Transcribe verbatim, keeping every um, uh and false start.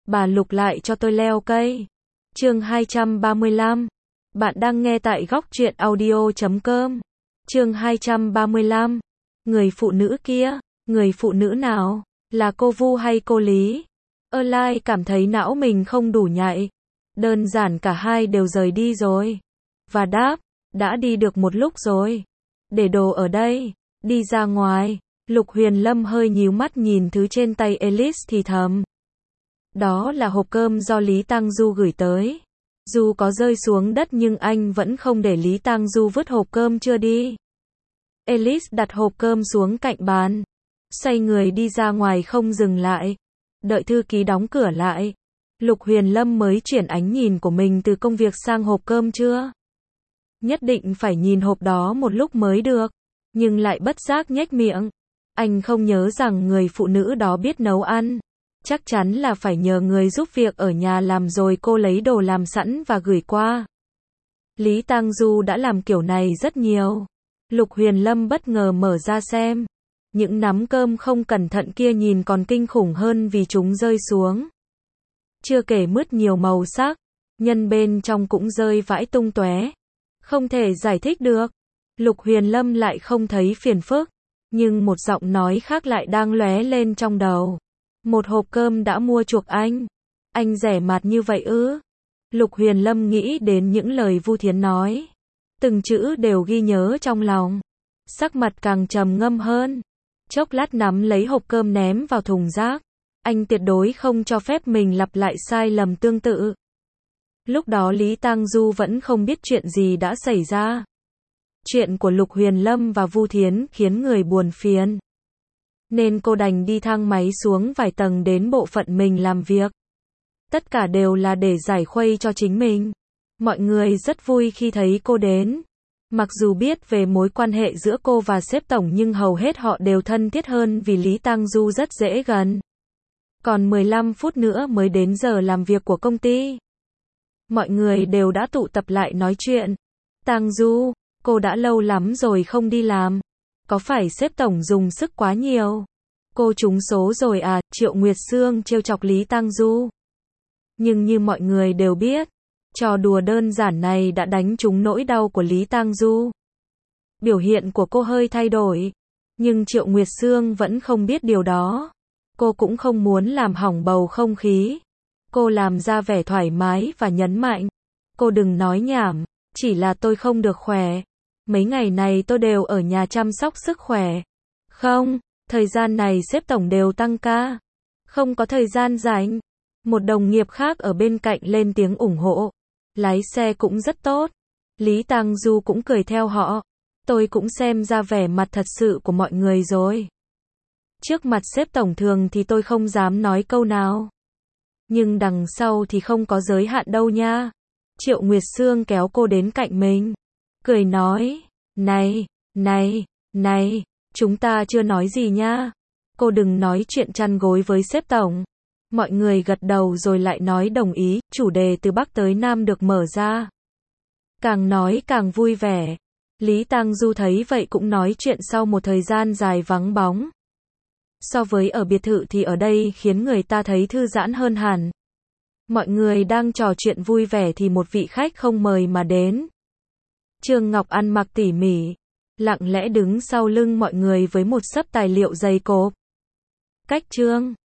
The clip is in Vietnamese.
bà Lục lại cho tôi leo cây. Chương hai trăm ba mươi lăm. Bạn đang nghe tại góc truyện audio chấm com. Chương hai trăm ba mươi lăm. Người phụ nữ kia, người phụ nữ nào? Là cô Vu hay cô Lý? Erlai cảm thấy não mình không đủ nhạy. Đơn giản cả hai đều rời đi rồi. Và đáp, đã đi được một lúc rồi. Để đồ ở đây, đi ra ngoài. Lục Huyền Lâm hơi nhíu mắt nhìn thứ trên tay Alice thì thầm. Đó là hộp cơm do Lý Tang Du gửi tới. Dù có rơi xuống đất nhưng anh vẫn không để Lý Tang Du vứt hộp cơm chưa đi. Alice đặt hộp cơm xuống cạnh bàn. Xoay người đi ra ngoài không dừng lại. Đợi thư ký đóng cửa lại. Lục Huyền Lâm mới chuyển ánh nhìn của mình từ công việc sang hộp cơm chưa. Nhất định phải nhìn hộp đó một lúc mới được. Nhưng lại bất giác nhếch miệng. Anh không nhớ rằng người phụ nữ đó biết nấu ăn. Chắc chắn là phải nhờ người giúp việc ở nhà làm rồi cô lấy đồ làm sẵn và gửi qua. Lý Tang Du đã làm kiểu này rất nhiều. Lục Huyền Lâm bất ngờ mở ra xem. Những nắm cơm không cẩn thận kia nhìn còn kinh khủng hơn vì chúng rơi xuống. Chưa kể mứt nhiều màu sắc, nhân bên trong cũng rơi vãi tung tóe. Không thể giải thích được. Lục Huyền Lâm lại không thấy phiền phức. Nhưng một giọng nói khác lại đang lóe lên trong đầu. Một hộp cơm đã mua chuộc anh. Anh rẻ mạt như vậy ư? Lục Huyền Lâm nghĩ đến những lời Vu Thiến nói. Từng chữ đều ghi nhớ trong lòng. Sắc mặt càng trầm ngâm hơn. Chốc lát nắm lấy hộp cơm ném vào thùng rác. Anh tuyệt đối không cho phép mình lặp lại sai lầm tương tự. Lúc đó Lý Tang Du vẫn không biết chuyện gì đã xảy ra. Chuyện của Lục Huyền Lâm và Vu Thiến khiến người buồn phiền. Nên cô đành đi thang máy xuống vài tầng đến bộ phận mình làm việc. Tất cả đều là để giải khuây cho chính mình. Mọi người rất vui khi thấy cô đến. Mặc dù biết về mối quan hệ giữa cô và sếp tổng nhưng hầu hết họ đều thân thiết hơn vì Lý Tang Du rất dễ gần. Còn mười lăm phút nữa mới đến giờ làm việc của công ty. Mọi người đều đã tụ tập lại nói chuyện. Tang Du, cô đã lâu lắm rồi không đi làm. Có phải sếp tổng dùng sức quá nhiều? Cô trúng số rồi à? Triệu Nguyệt Sương trêu chọc Lý Tang Du. Nhưng như mọi người đều biết, trò đùa đơn giản này đã đánh trúng nỗi đau của Lý Tang Du. Biểu hiện của cô hơi thay đổi. Nhưng Triệu Nguyệt Sương vẫn không biết điều đó. Cô cũng không muốn làm hỏng bầu không khí. Cô làm ra vẻ thoải mái và nhấn mạnh. Cô đừng nói nhảm, chỉ là tôi không được khỏe. Mấy ngày này tôi đều ở nhà chăm sóc sức khỏe. Không, thời gian này sếp tổng đều tăng ca. Không có thời gian rảnh. Một đồng nghiệp khác ở bên cạnh lên tiếng ủng hộ. Lái xe cũng rất tốt. Lý Tang Du cũng cười theo họ. Tôi cũng xem ra vẻ mặt thật sự của mọi người rồi. Trước mặt sếp tổng thường thì tôi không dám nói câu nào. Nhưng đằng sau thì không có giới hạn đâu nha. Triệu Nguyệt Sương kéo cô đến cạnh mình. Cười nói, này, này, này, chúng ta chưa nói gì nha. Cô đừng nói chuyện chăn gối với sếp tổng. Mọi người gật đầu rồi lại nói đồng ý, chủ đề từ Bắc tới Nam được mở ra. Càng nói càng vui vẻ. Lý Tang Du thấy vậy cũng nói chuyện sau một thời gian dài vắng bóng. So với ở biệt thự thì ở đây khiến người ta thấy thư giãn hơn hẳn. Mọi người đang trò chuyện vui vẻ thì một vị khách không mời mà đến. Trương Ngọc ăn mặc tỉ mỉ, lặng lẽ đứng sau lưng mọi người với một xấp tài liệu dày cộp. Cách Trương